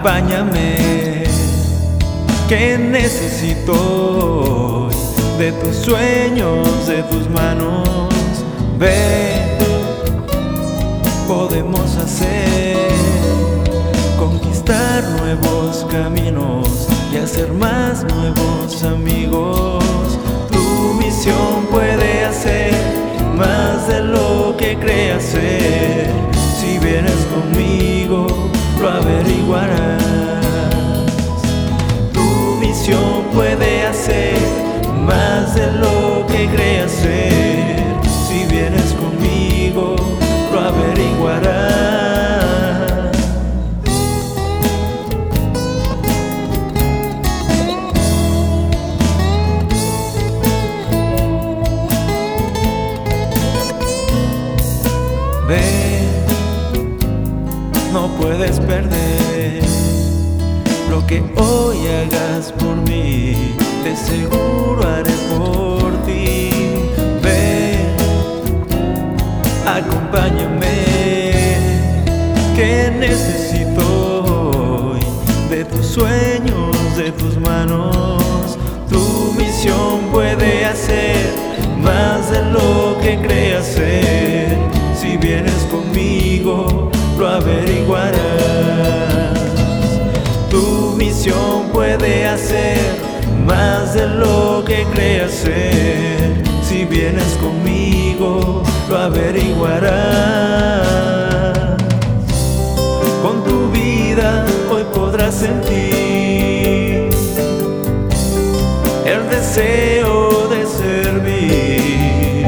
Acompáñame, que necesito hoy de tus sueños, de tus manos. Ven, podemos hacer, conquistar nuevos caminos y hacer más nuevos amigos. Tu misión puede hacer más de lo que creas ser. Si vienes conmigo, lo averiguarás. Tu misión puede hacer más de lo que creas ser. Si vienes conmigo, lo averiguarás. Ven, no puedes perder lo que hoy hagas por mí, de seguro haré por ti. Ven, acompáñame, que necesito hoy de tus sueños, de tus manos. Tu misión puede hacer más de lo que creas ser. Si vienes conmigo, lo averiguarás. Tu misión puede hacer más de lo que creas ser. Si vienes conmigo, lo averiguarás. Con tu vida hoy podrás sentir el deseo de servir.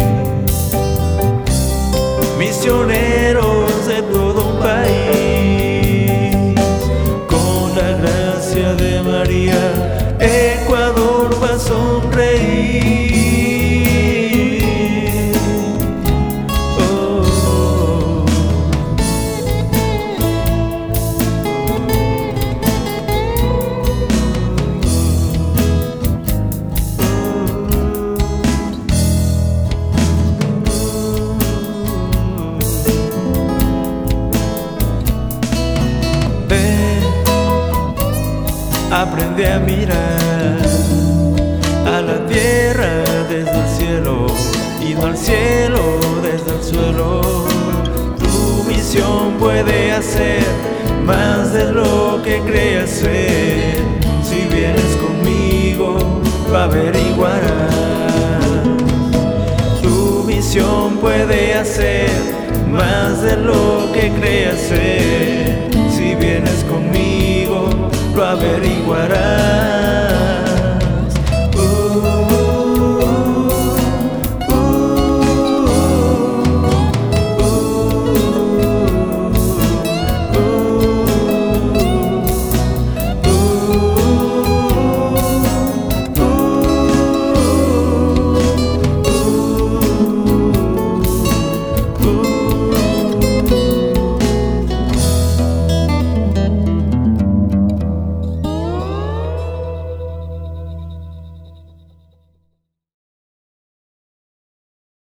Misioneros de todo un país, con la gracia de María, Ecuador va a sonreír. Aprende a mirar a la tierra desde el cielo y no al cielo desde el suelo. Tu misión puede hacer más de lo que creas ser. Si vienes conmigo, lo averiguarás. Tu misión puede hacer más de lo que creas ser.